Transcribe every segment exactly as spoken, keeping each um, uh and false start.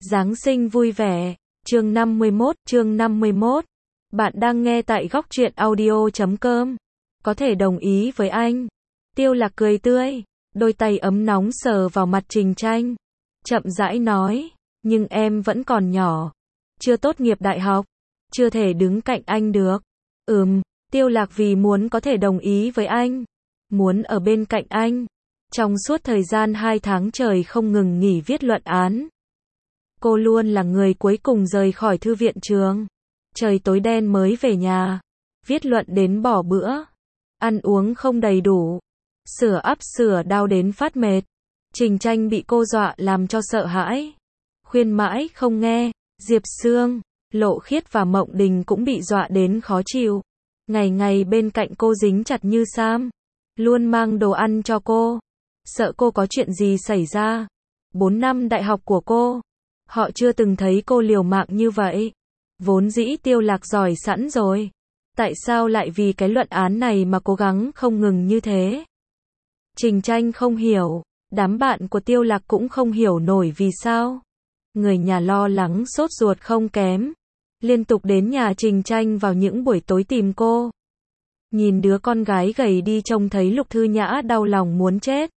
Giáng sinh vui vẻ. Chương năm mươi mốt, chương năm mươi mốt. Bạn đang nghe tại góc truyện audio chấm com. Có thể đồng ý với anh. Tiêu Lạc cười tươi, đôi tay ấm nóng sờ vào mặt Trình Tranh. Chậm rãi nói, nhưng em vẫn còn nhỏ. Chưa tốt nghiệp đại học. Chưa thể đứng cạnh anh được. Ừm, Tiêu Lạc vì muốn có thể đồng ý với anh. Muốn ở bên cạnh anh. Trong suốt thời gian hai tháng trời không ngừng nghỉ viết luận án. Cô luôn là người cuối cùng rời khỏi thư viện trường. Trời tối đen mới về nhà. Viết luận đến bỏ bữa. Ăn uống không đầy đủ. Sửa ắp sửa đau đến phát mệt. Trình Tranh bị cô dọa làm cho sợ hãi. Khuyên mãi không nghe. Diệp Sương, Lộ Khiết và Mộng Đình cũng bị dọa đến khó chịu. Ngày ngày bên cạnh cô dính chặt như Sam. Luôn mang đồ ăn cho cô. Sợ cô có chuyện gì xảy ra. Bốn năm đại học của cô. Họ chưa từng thấy cô liều mạng như vậy. Vốn dĩ Tiêu Lạc giỏi sẵn rồi. Tại sao lại vì cái luận án này mà cố gắng không ngừng như thế? Trình Tranh không hiểu. Đám bạn của Tiêu Lạc cũng không hiểu nổi vì sao. Người nhà lo lắng sốt ruột không kém. Liên tục đến nhà Trình Tranh vào những buổi tối tìm cô. Nhìn đứa con gái gầy đi trông thấy Lục Thư Nhã đau lòng muốn chết.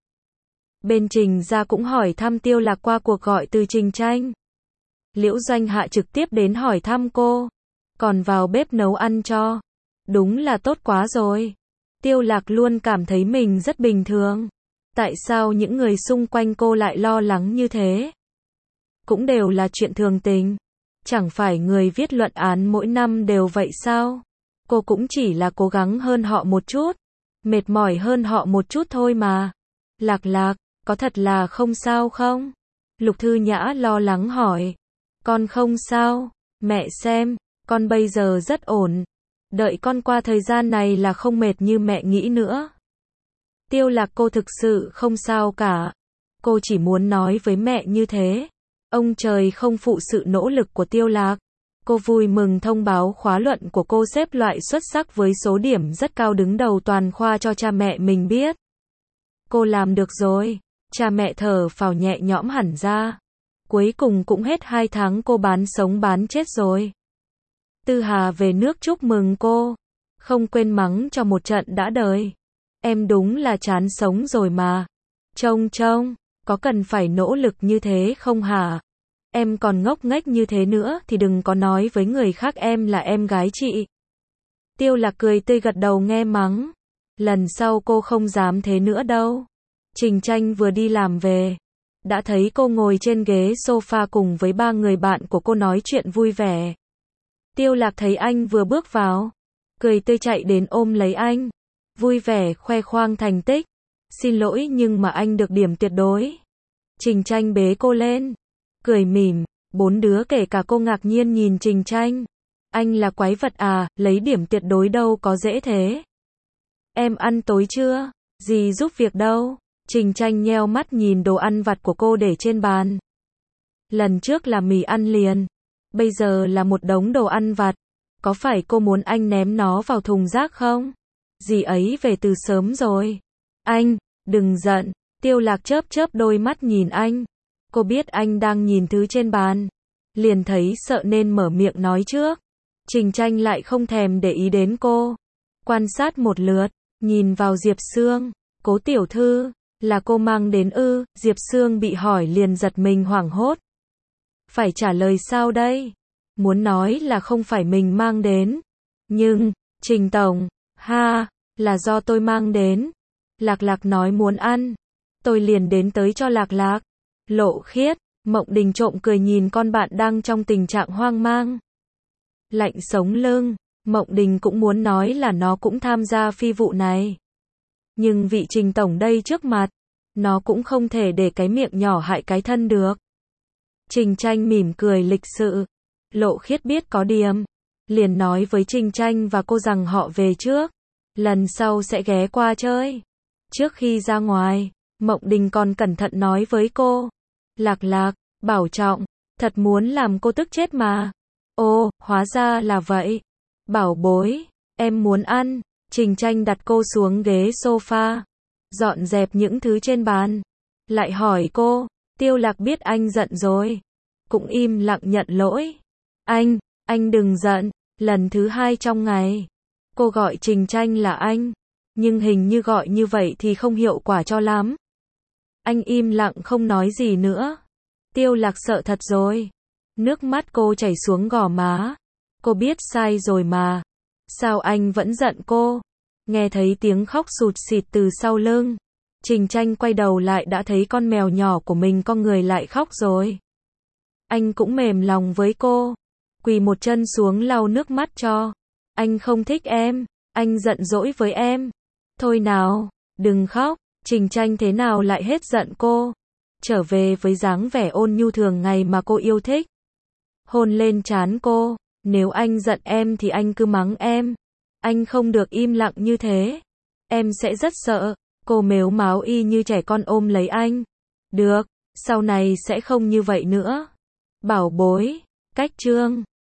Bên Trình gia cũng hỏi thăm Tiêu Lạc qua cuộc gọi từ Trình Tranh. Liễu Doanh Hạ trực tiếp đến hỏi thăm cô. Còn vào bếp nấu ăn cho. Đúng là tốt quá rồi. Tiêu Lạc luôn cảm thấy mình rất bình thường. Tại sao những người xung quanh cô lại lo lắng như thế? Cũng đều là chuyện thường tình. Chẳng phải người viết luận án mỗi năm đều vậy sao? Cô cũng chỉ là cố gắng hơn họ một chút. Mệt mỏi hơn họ một chút thôi mà. Lạc Lạc, có thật là không sao không? Lục Thư Nhã lo lắng hỏi. Con không sao. Mẹ xem, con bây giờ rất ổn. Đợi con qua thời gian này là không mệt như mẹ nghĩ nữa. Tiêu Lạc, cô thực sự không sao cả. Cô chỉ muốn nói với mẹ như thế. Ông trời không phụ sự nỗ lực của Tiêu Lạc. Cô vui mừng thông báo khóa luận của cô xếp loại xuất sắc với số điểm rất cao đứng đầu toàn khoa cho cha mẹ mình biết. Cô làm được rồi. Cha mẹ thở phào nhẹ nhõm hẳn ra. Cuối cùng cũng hết hai tháng cô bán sống bán chết rồi. Tư Hà về nước chúc mừng cô. Không quên mắng cho một trận đã đời. Em đúng là chán sống rồi mà. Trông trông, có cần phải nỗ lực như thế không hả? Em còn ngốc nghếch như thế nữa thì đừng có nói với người khác em là em gái chị. Tiêu Lạc cười tươi gật đầu nghe mắng. Lần sau cô không dám thế nữa đâu. Trình Tranh vừa đi làm về. Đã thấy cô ngồi trên ghế sofa cùng với ba người bạn của cô nói chuyện vui vẻ. Tiêu Lạc thấy anh vừa bước vào. Cười tươi chạy đến ôm lấy anh. Vui vẻ khoe khoang thành tích. Xin lỗi nhưng mà anh được điểm tuyệt đối. Trình Tranh bế cô lên. Cười mỉm. Bốn đứa kể cả cô ngạc nhiên nhìn Trình Tranh. Anh là quái vật à, lấy điểm tuyệt đối đâu có dễ thế. Em ăn tối chưa? Dì giúp việc đâu? Trình Tranh nheo mắt nhìn đồ ăn vặt của cô để trên bàn. Lần trước là mì ăn liền. Bây giờ là một đống đồ ăn vặt. Có phải cô muốn anh ném nó vào thùng rác không? Dì ấy về từ sớm rồi. Anh, đừng giận. Tiêu Lạc chớp chớp đôi mắt nhìn anh. Cô biết anh đang nhìn thứ trên bàn. Liền thấy sợ nên mở miệng nói trước. Trình Tranh lại không thèm để ý đến cô. Quan sát một lượt. Nhìn vào Diệp Sương. Cố tiểu thư. Là cô mang đến ư? Diệp Sương bị hỏi liền giật mình hoảng hốt. Phải trả lời sao đây? Muốn nói là không phải mình mang đến. Nhưng, Trình tổng, ha, là do tôi mang đến. Lạc Lạc nói muốn ăn. Tôi liền đến tới cho Lạc Lạc. Lộ Khiết, Mộng Đình trộm cười nhìn con bạn đang trong tình trạng hoang mang. Lạnh sống lưng, Mộng Đình cũng muốn nói là nó cũng tham gia phi vụ này. Nhưng vị Trình tổng đây trước mặt, nó cũng không thể để cái miệng nhỏ hại cái thân được. Trình Tranh mỉm cười lịch sự. Lộ Khiết biết có điểm. Liền nói với Trình Tranh và cô rằng họ về trước. Lần sau sẽ ghé qua chơi. Trước khi ra ngoài, Mộng Đình còn cẩn thận nói với cô. Lạc Lạc, bảo trọng. Thật muốn làm cô tức chết mà. Ồ, hóa ra là vậy. Bảo bối, em muốn ăn. Trình Tranh đặt cô xuống ghế sofa. Dọn dẹp những thứ trên bàn. Lại hỏi cô. Tiêu Lạc biết anh giận rồi. cũng im lặng nhận lỗi. Anh, anh đừng giận. Lần thứ hai trong ngày, cô gọi Trình Tranh là anh, nhưng hình như gọi như vậy thì không hiệu quả cho lắm. Anh im lặng không nói gì nữa. Tiêu Lạc sợ thật rồi. Nước mắt cô chảy xuống gò má. Cô biết sai rồi mà. Sao anh vẫn giận cô? Nghe thấy tiếng khóc sụt sịt từ sau lưng. Trình Tranh quay đầu lại đã thấy con mèo nhỏ của mình con người lại khóc rồi. Anh cũng mềm lòng với cô. Quỳ một chân xuống lau nước mắt cho. Anh không thích em. Anh giận dỗi với em. Thôi nào, đừng khóc. Trình Tranh thế nào lại hết giận cô. Trở về với dáng vẻ ôn nhu thường ngày mà cô yêu thích. Hôn lên trán cô. Nếu anh giận em thì anh cứ mắng em. Anh không được im lặng như thế. Em sẽ rất sợ. Cô mếu máo y như trẻ con ôm lấy anh. Được, sau này sẽ không như vậy nữa. Bảo bối, cách chương